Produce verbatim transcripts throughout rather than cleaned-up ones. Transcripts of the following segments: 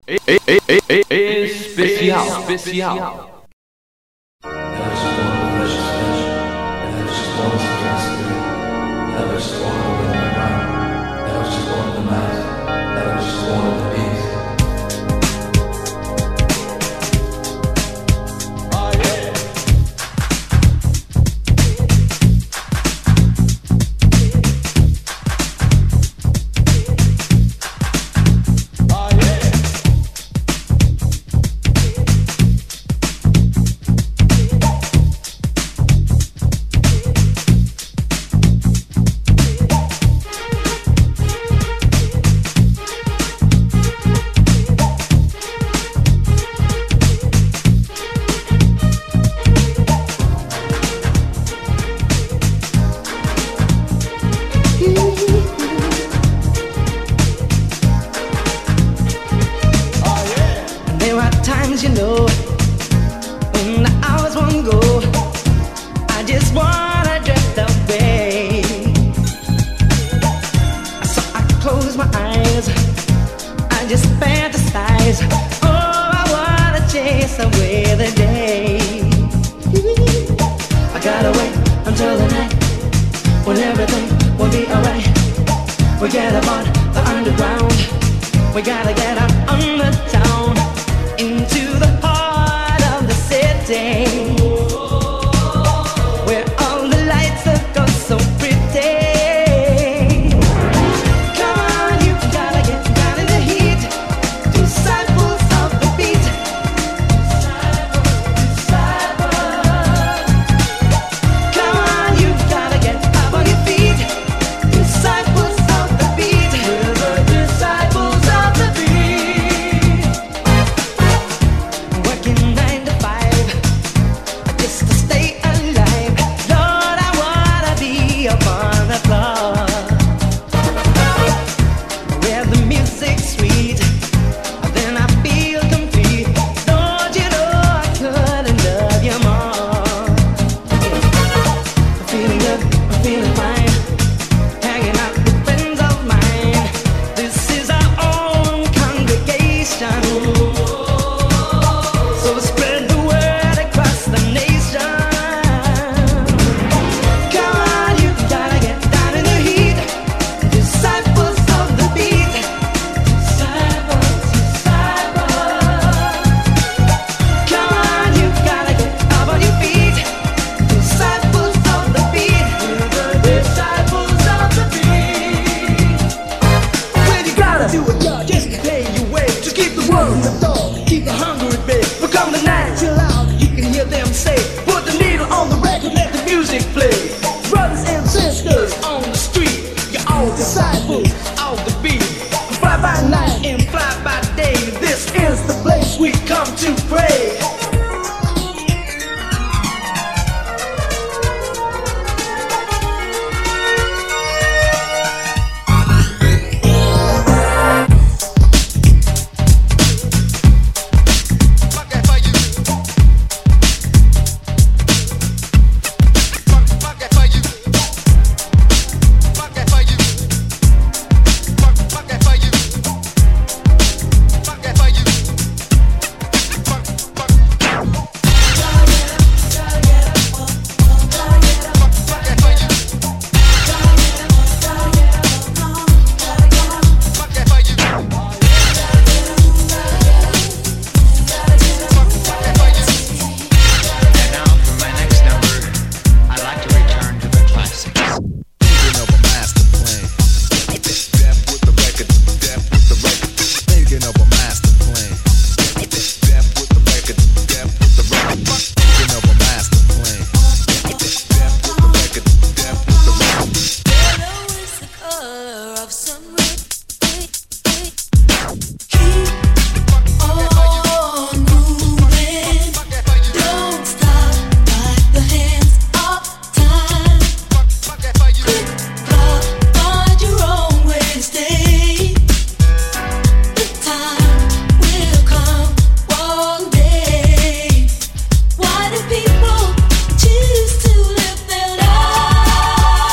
Especial, especial.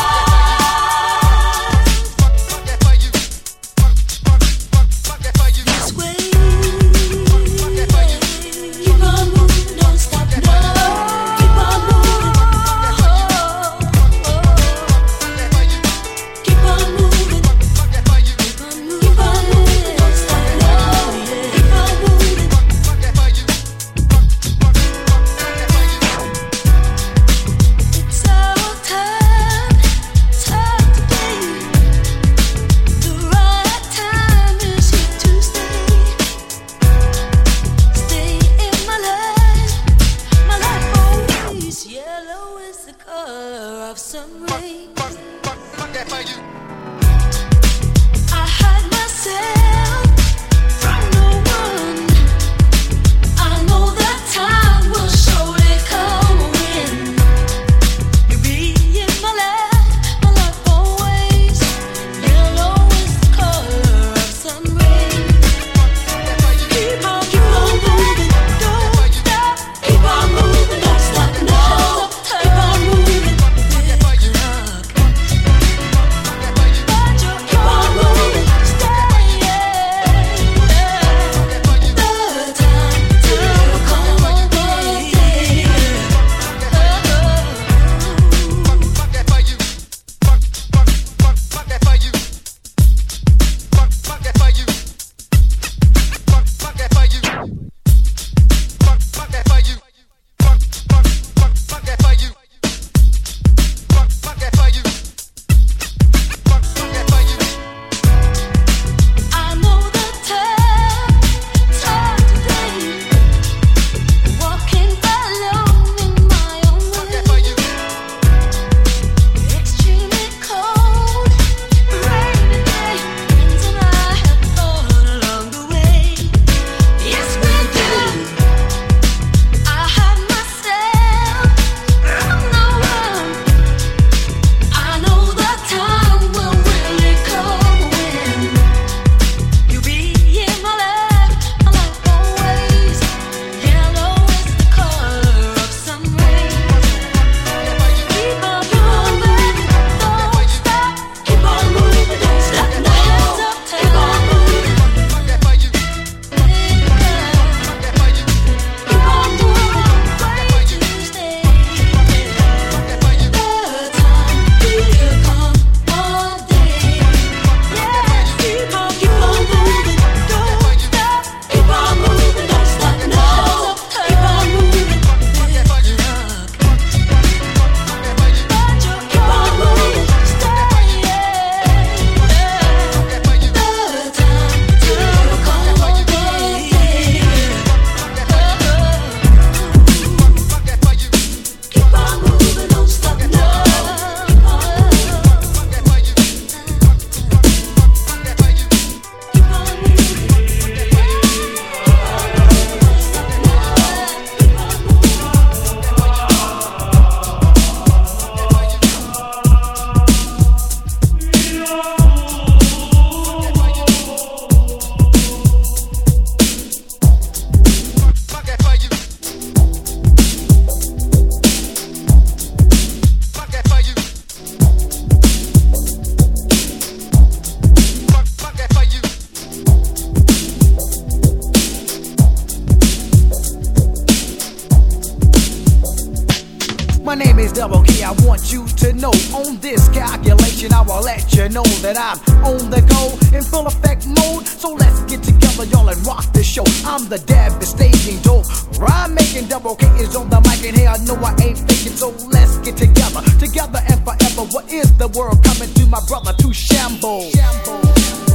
for you. know on this calculation I will let you know that I'm on the go in full effect mode. So let's get together, y'all, and rock the show. I'm the devastating dope rhyme making, double K is on the mic, and here I know I ain't faking. So let's get together, together and forever. What is the world coming to, my brother, to shambles? Shambles.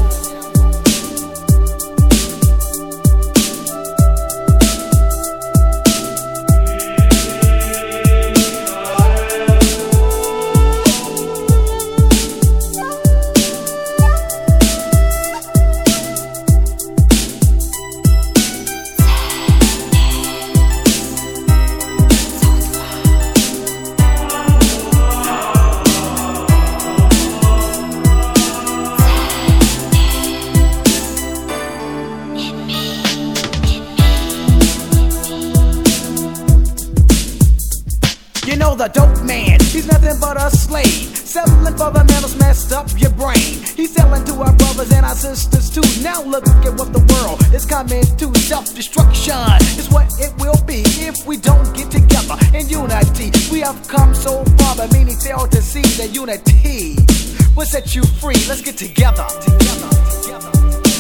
You know the dope man, he's nothing but a slave, selling for the man who's messed up your brain. He's selling to our brothers and our sisters too. Now look at what the world is coming to. Self-destruction is what it will be if we don't get together in unity. We have come so far, but many fail to see that unity will set you free. Let's get together, together, together.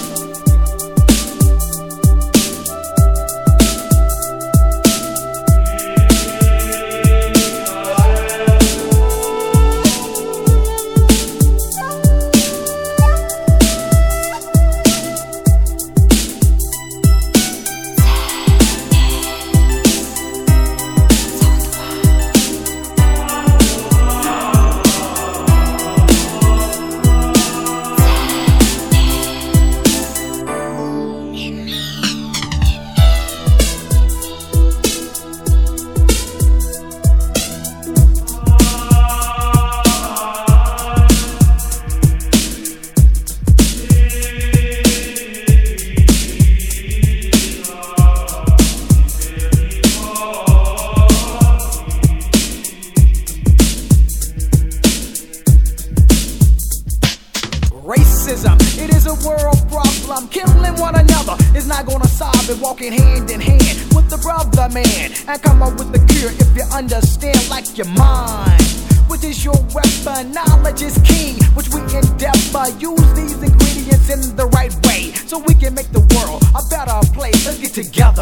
Racism, it is a world problem. Killing one another is not gonna solve it. Walking hand in hand with the brother man and come up with the cure if you understand, like your mind, which is your weapon. Knowledge is king, which we endeavor. Use these ingredients in the right way so we can make the world a better place. Let's get together.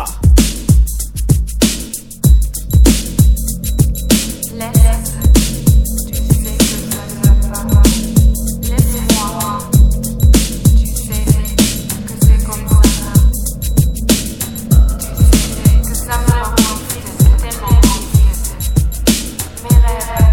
Laisse, tu sais que ça ne va pas. Laisse-moi, tu sais que c'est comme ça. Tu sais que ça me rend triste, tellement triste. Mes rêves.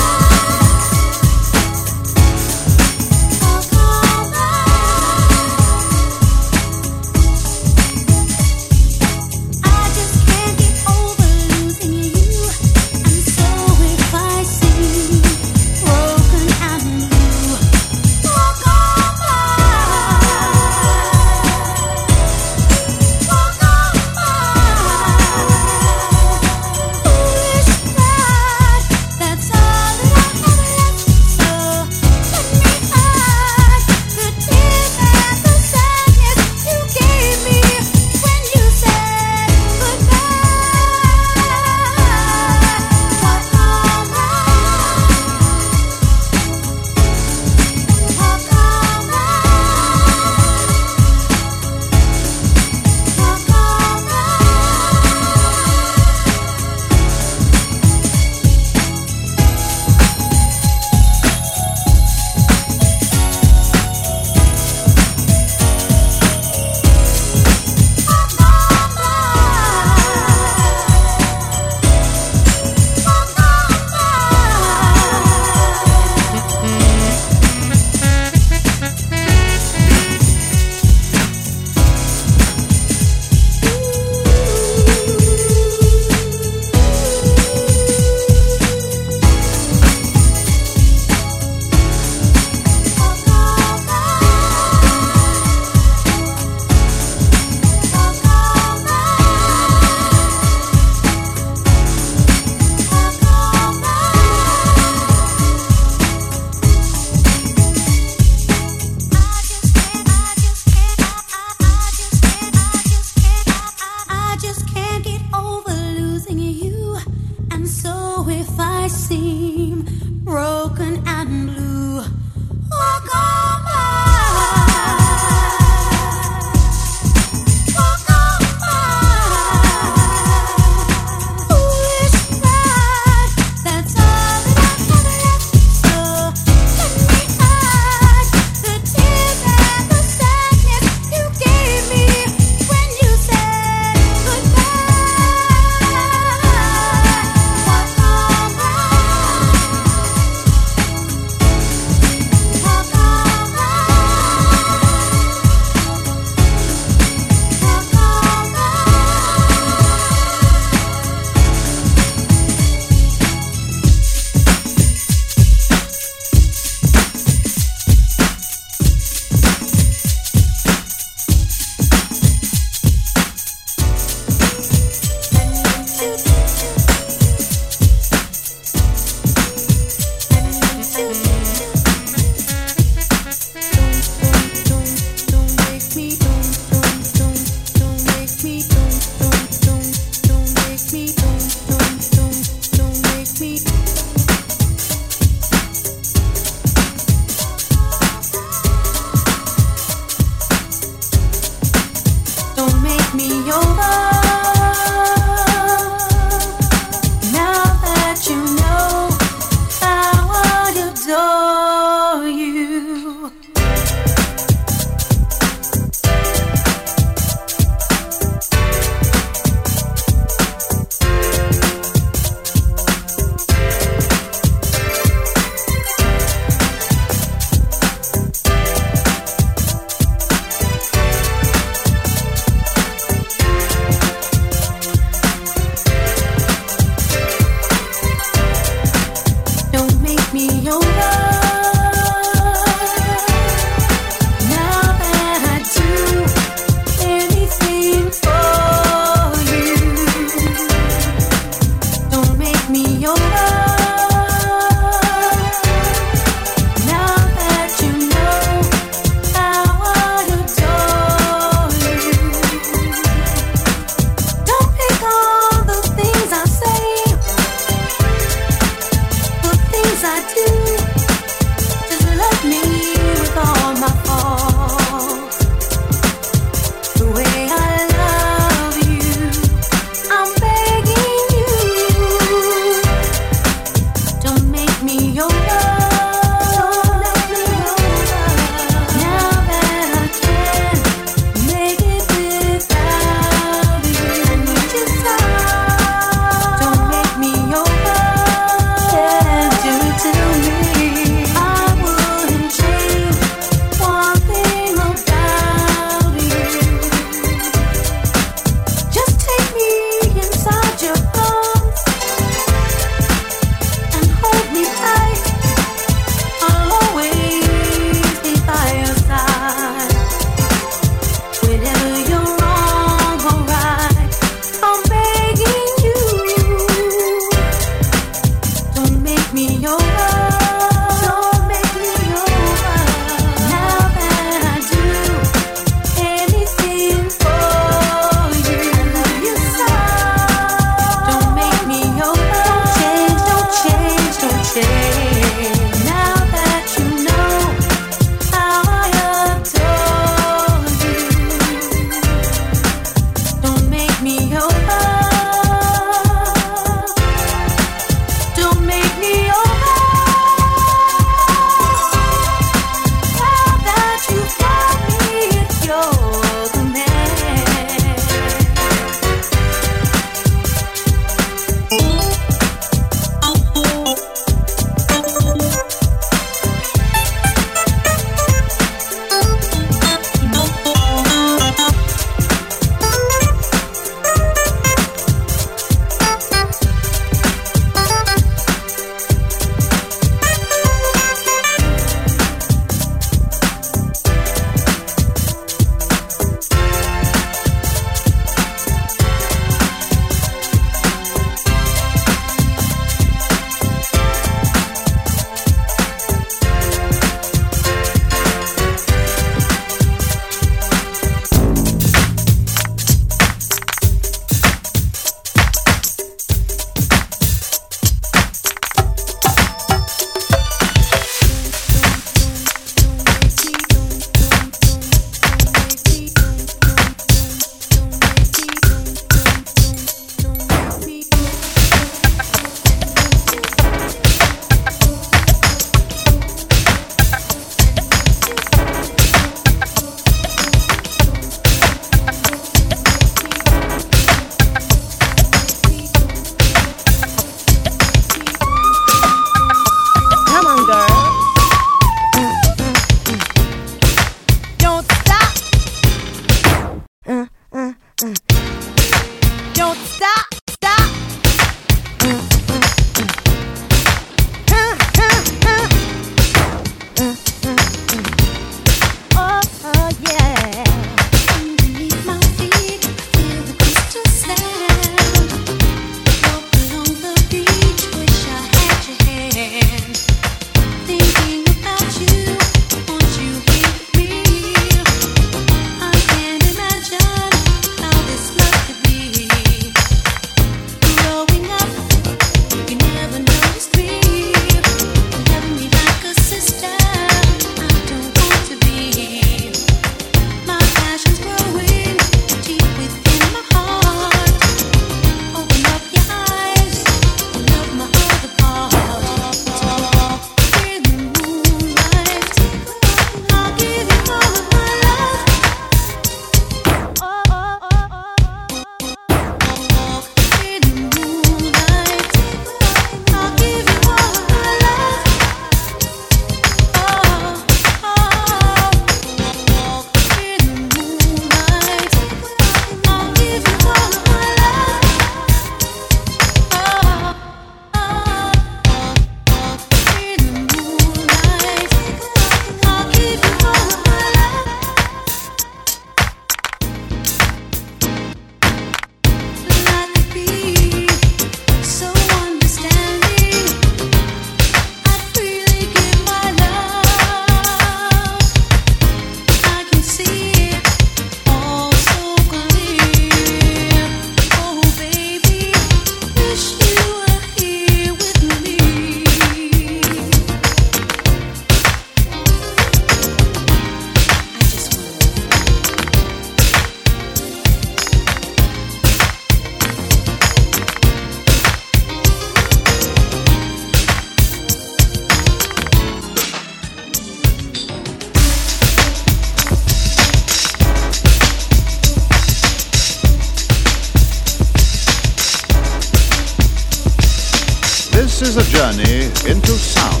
This is a journey into sound.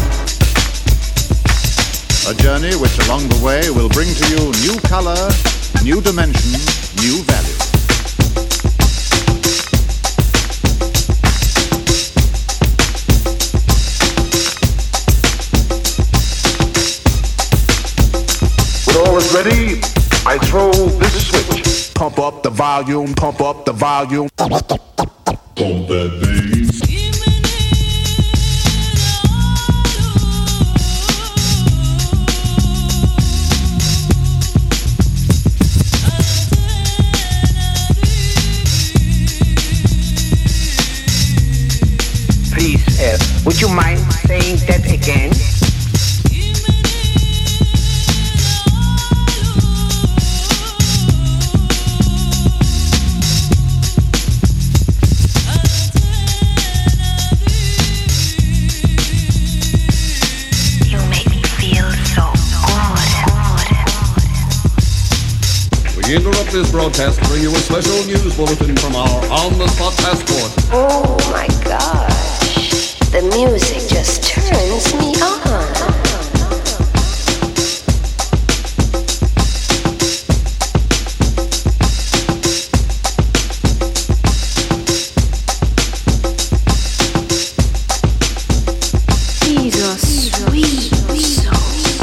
A journey which along the way will bring to you new color, new dimension, new value. When all is ready, I throw this switch. Pump up the volume, pump up the volume. Pump that bass. Please, uh, would you mind saying that again? We interrupt this broadcast to bring you a special news bulletin from our on-the-spot passport. Oh my gosh, the music just turns me on. These are sweet souls.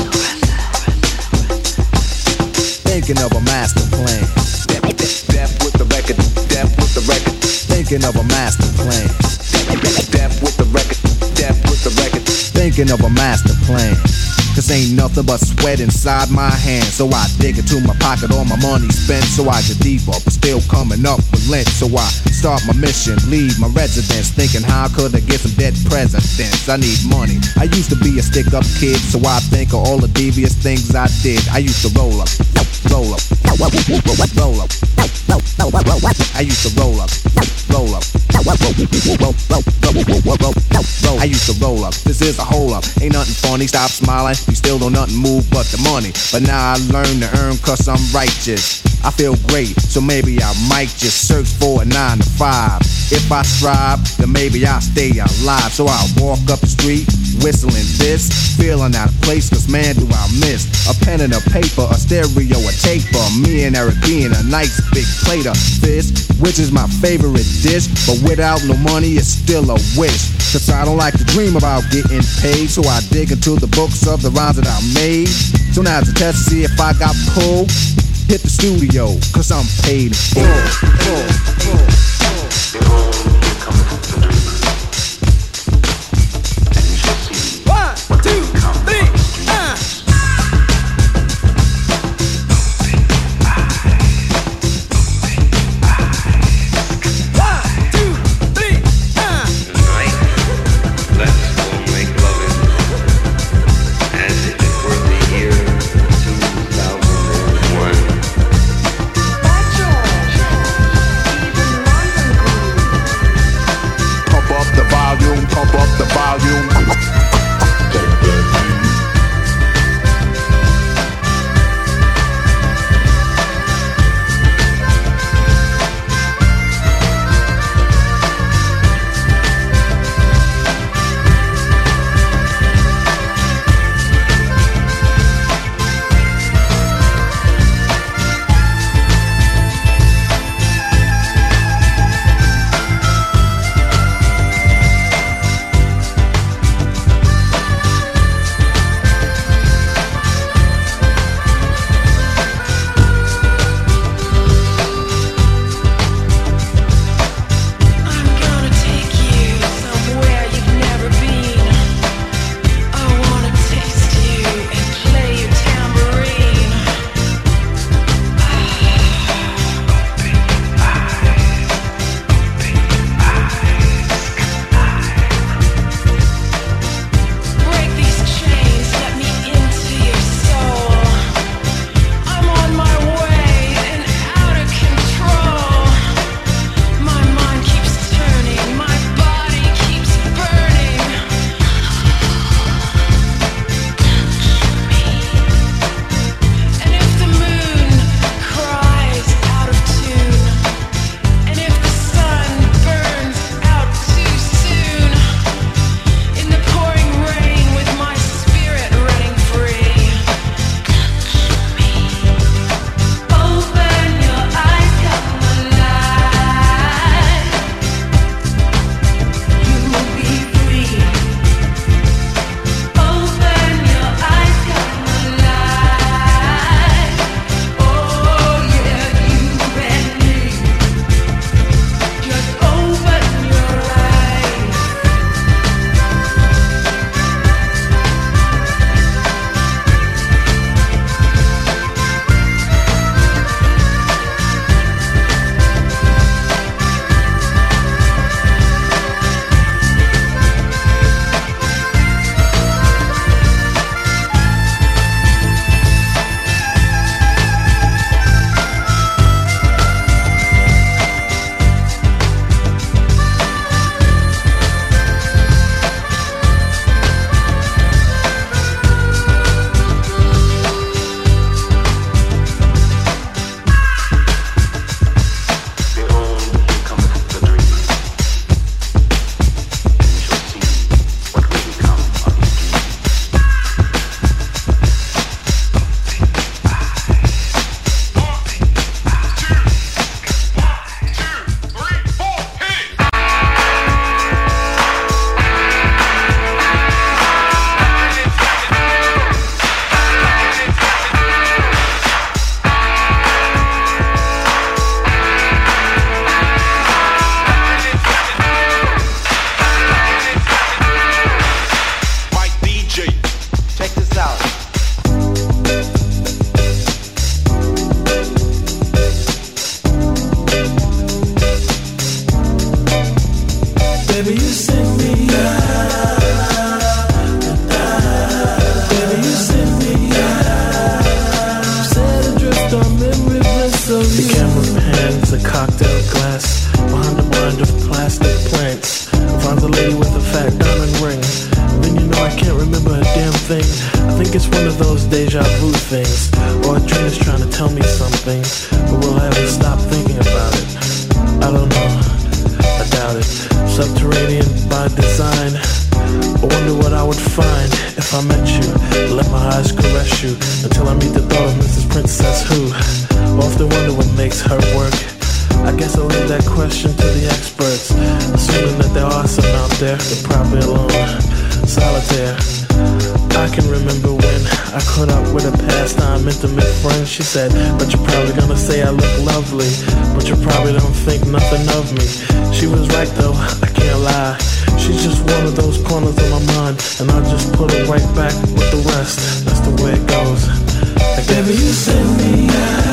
Thinking of a master plan. Death with the record, death with the record. Thinking of a master plan. Death with the record, death with the record. Thinking of a master plan. Cause ain't nothing but sweat inside my hand. So I dig into my pocket, all my money spent. So I get deeper, but still coming up with lint. So I start my mission, leave my residence. Thinking how could I get some dead presidents? I need money. I used to be a stick up kid, so I think of all the devious things I did. I used to roll up, roll up, roll up, roll up. I used to roll up, roll up, roll, roll, roll, roll. I used to roll up. This is a hole up. Ain't nothing funny. Stop smiling. You still don't nothing move but the money. But now I learn to earn cause I'm righteous. I feel great, so maybe I might just search for a nine to five. If I strive, then maybe I'll stay alive. So I'll walk up the street, whistling this, feeling out of place, cause man do I miss a pen and a paper, a stereo, a taper. Me and Eric being a nice big plate of fish, which is my favorite dish. But without no money, it's still a wish. Cause I don't like to dream about getting paid, so I dig into the books of the rhymes that I made. So now it's a test to see if I got pulled. Hit the studio, cause I'm paid in full. full, full, full. Behold, here cometh the dreamer. And you shall see One, what two, will come three, from his uh. One, two, three, uh. Tonight, let's go make loving as if it were the year two thousand one. By George, even London grew. one of those deja vu things, or a dream is trying to tell me something, but will I ever stop thinking about it? I don't know, I doubt it. Subterranean by design, I wonder what I would find if I met you. Let my eyes caress you until I meet the thought of Missus Princess who often wonder what makes her work. I guess I'll leave that question to the experts, assuming that there are some out there, they're probably alone, solitaire. I can remember when I caught up with a pastime intimate friend. She said, but you're probably gonna say I look lovely, but you probably don't think nothing of me. She was right though, I can't lie. She's just one of those corners of my mind, and I'll just put her right back with the rest. That's the way it goes, I guess. Baby, you send me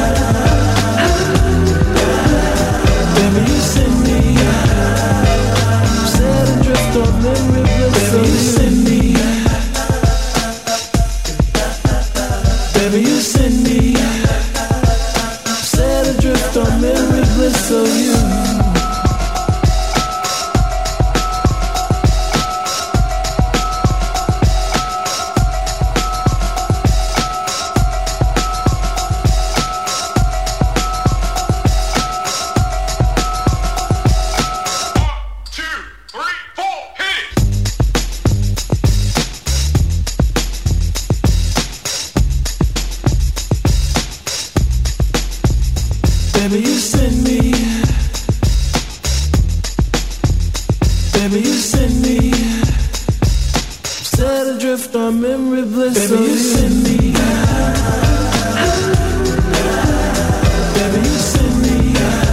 Baby, you send me set adrift on memory bliss. Baby, you send me Baby, you send me set adrift on memory bliss of you. Baby, you send me Baby, you send me set adrift on memory bliss. Baby, you send me Baby, you send me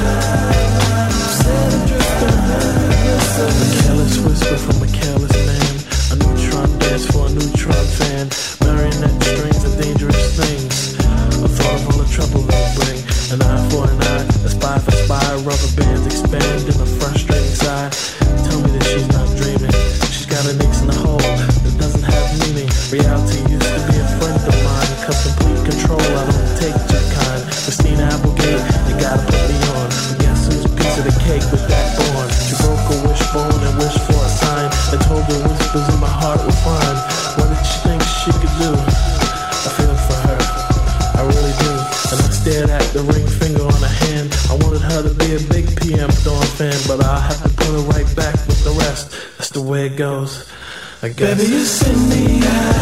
set adrift on memory bliss. A careless whisper from a careless man, a neutron dance for a neutron fan. Marionette strings are dangerous things, a thought of all the trouble they bring. An eye for an eye, a spy for spy. Rubber bands expand in a frustrating sigh. Tell me that she's not dreaming. She's got an ace in the hole that doesn't have meaning. Reality used to be a friend of mine, cause complete control I don't take too kind. Christina Applegate, you gotta put me on. And guess whose piece of the cake was that born? She broke a wishbone and wished for a sign, and told her whispers in my heart were fine. What did she think she could do? I feel for her, I really do. And I stared at the ring finger on her hand. I wanted her to be a big P M Dawn fan, but I'll have to put her right back with the rest. That's the way it goes, I guess. Baby, you send me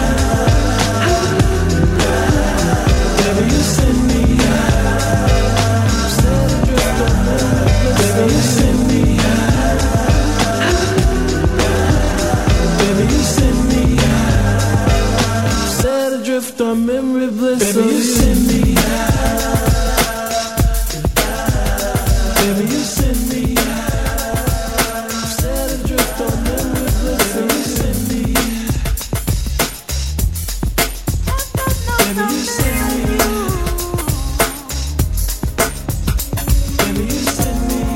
Baby, you send me Baby, you send me Baby, you send me set adrift on memory bliss. Baby, you send me Baby, you send me set adrift on memory bliss. Baby, you send me Baby, you send me Baby, you send me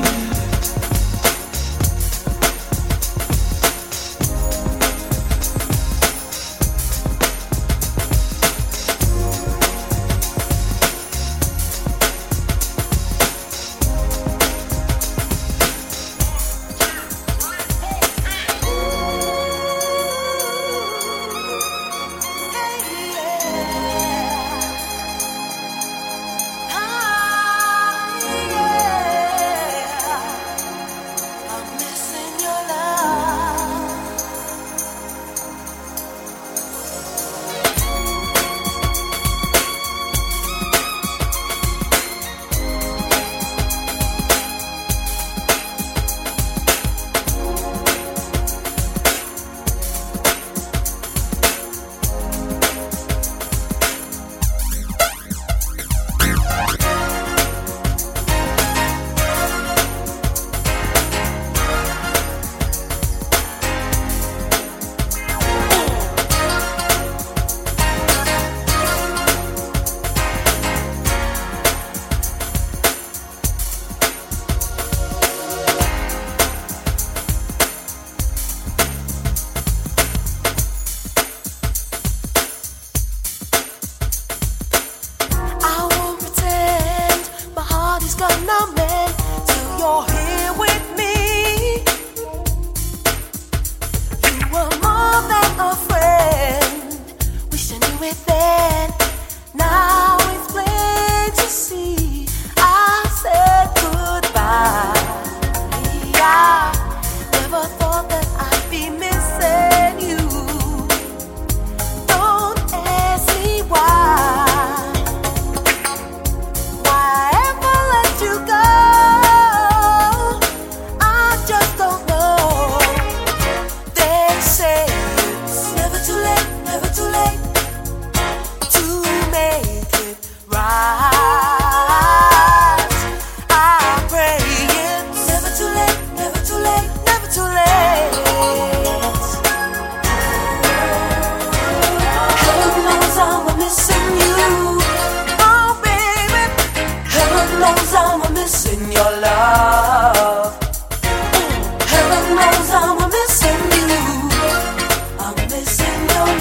again. Now it's plain to see I said goodbye. I never thought that I'd be missing you. Don't ask me why. Why ever let you go? I just don't know. They say it's never too late, never too late to make it right. I pray it's never too late, never too late, never too late. Heaven knows I'm missing you, oh baby. Heaven knows I'm missing your love. Heaven knows I'm missing you. I'm missing your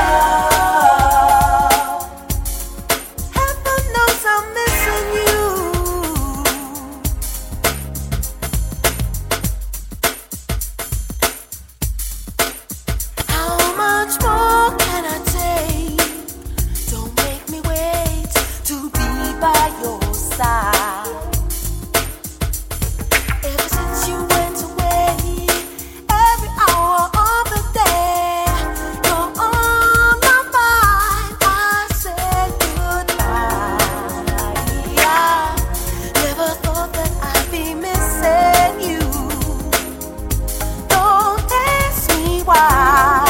love. Heaven knows I'm missing you. How much more can I take? Don't make me wait to be by your side. Ever since you went away, every hour of the day, you're on my mind. I said goodbye. I never thought that I'd be missing you. Don't ask me why,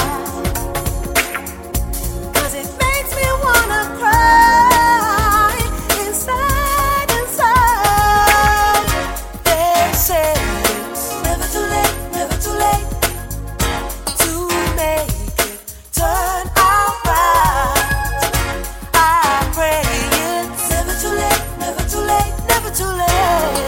'cause it makes me wanna cry inside, inside. They say it's never too late, never too late to make it turn out right. I pray it's never too late, never too late, never too late.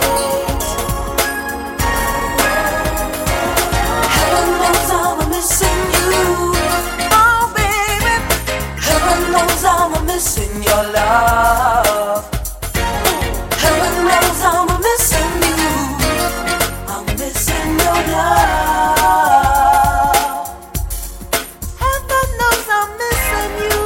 Heaven knows I'm missing you, oh baby. Heaven knows I'm missing your love. Heaven knows I'm missing you. I'm missing your love. Heaven knows I'm missing you.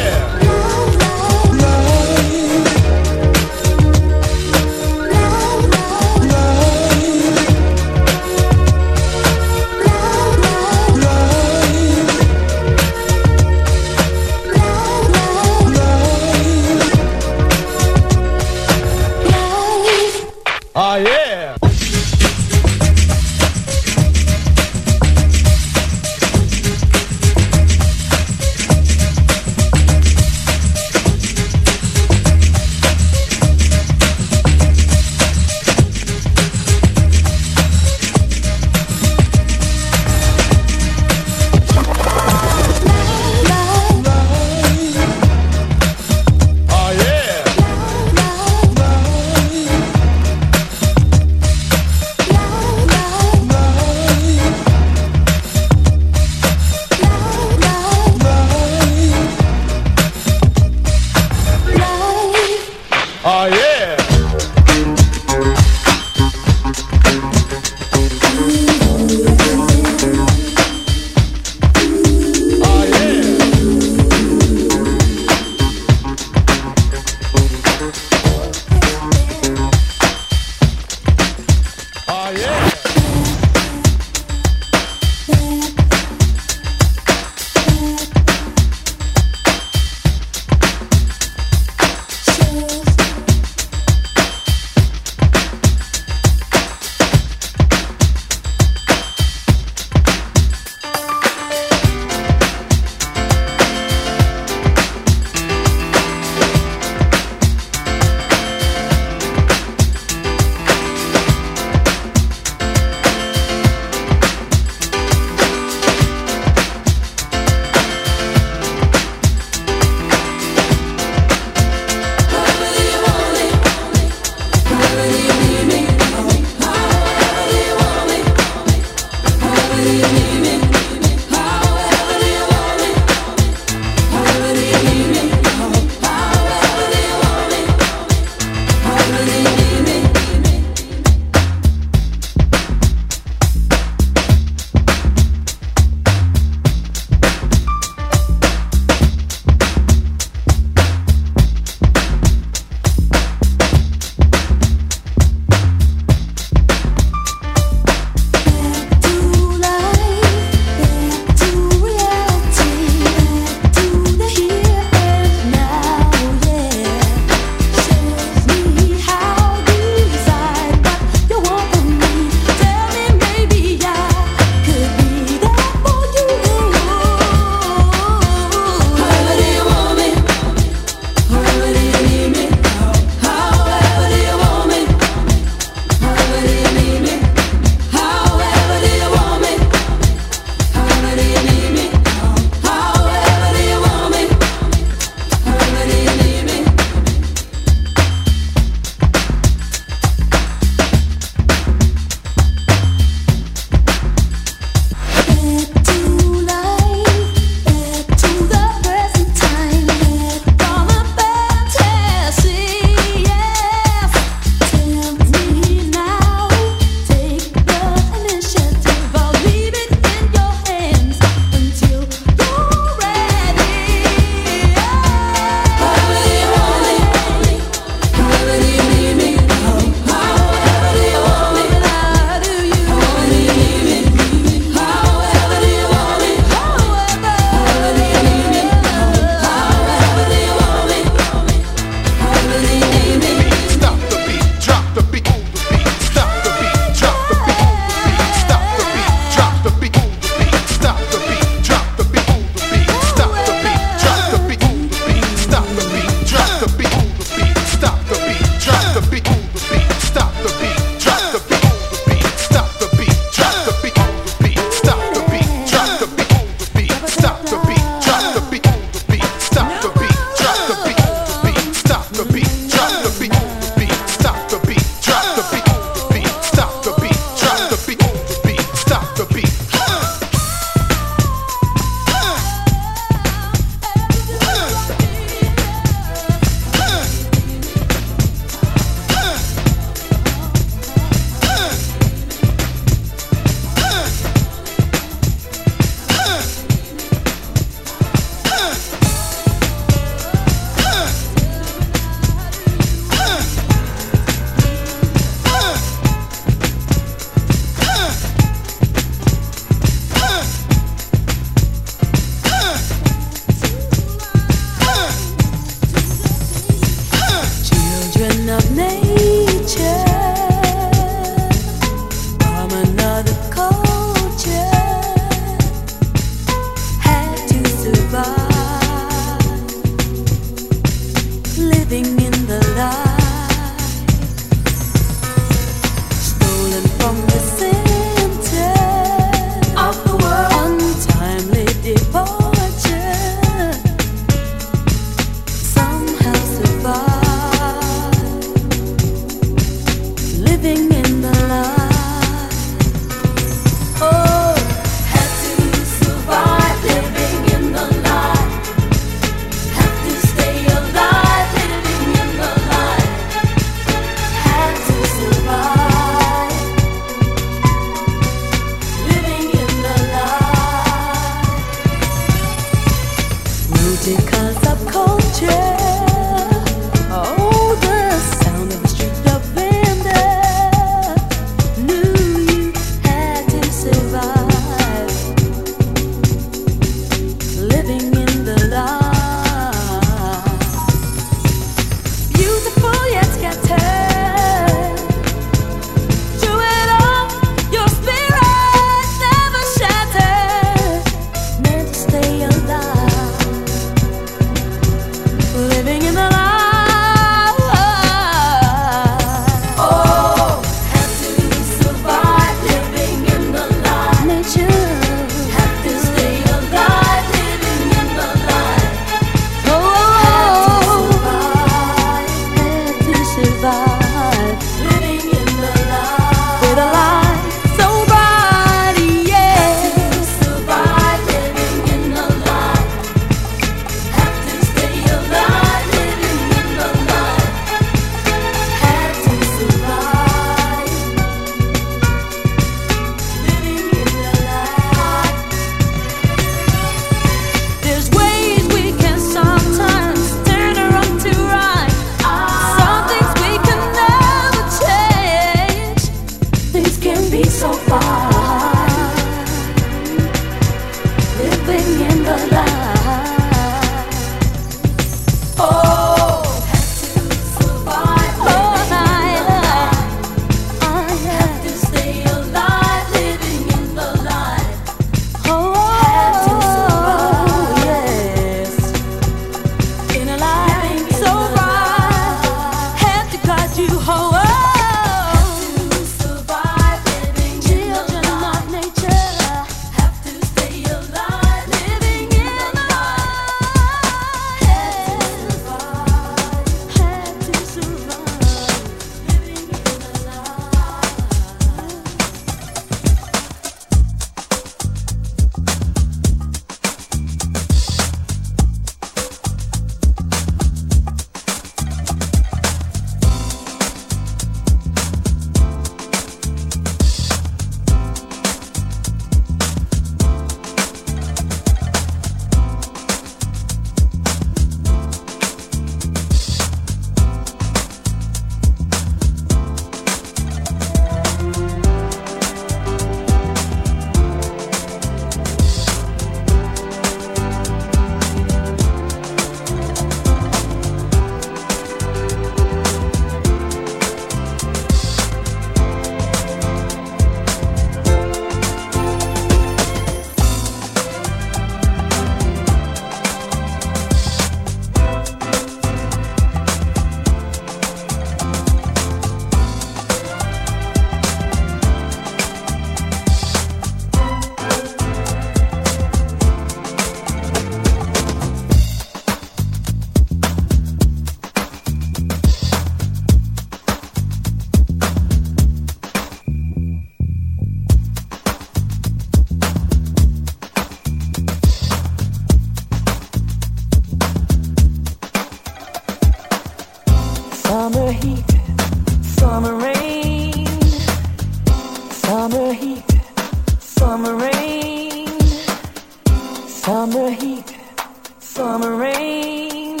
Summer heat, summer rain,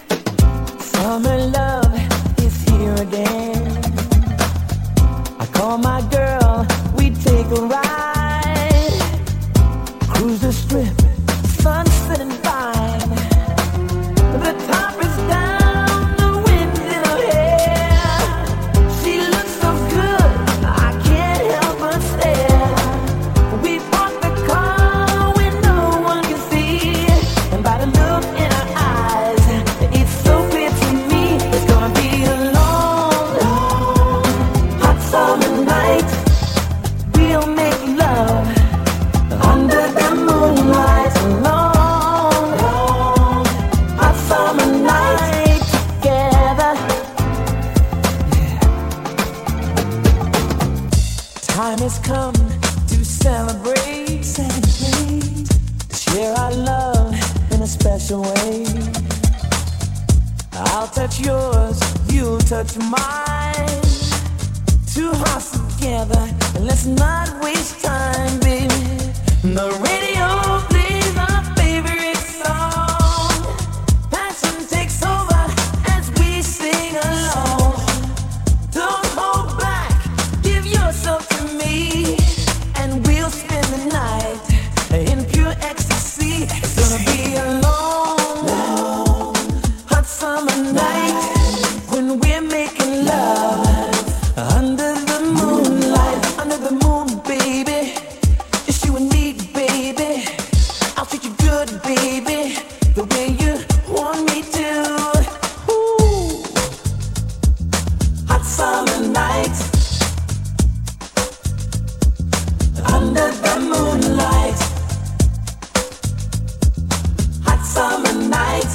summer love is here again. I call my girl, we take a ride, cruise the strip, sunset and vine. The top is down, the wind in her hair. She looks so good, I can't help but stare. We park the car where no one can see, and by the look in her eyes, it's so clear to me it's gonna be a long, long, hot summer night. We'll make love under the moonlight. Long, long, hot summer night together. Yeah. Time has come to celebrate, celebrate, to share our love in a special way. I'll touch yours, you'll touch mine. Two hearts together, and let's not waste time, baby. The radio plays our favorite song. Passion takes over as we sing along. Don't hold back, give yourself to me, and we'll spend the night in pure ecstasy. It's gonna be a long, long, hot summer night when we're making love under the moonlight, under the moon, baby. Just you and me, baby. I'll treat you good, baby, the way you want me to. Ooh, hot summer night under the moonlight. Hot summer night.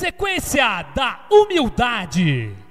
Sequência da humildade.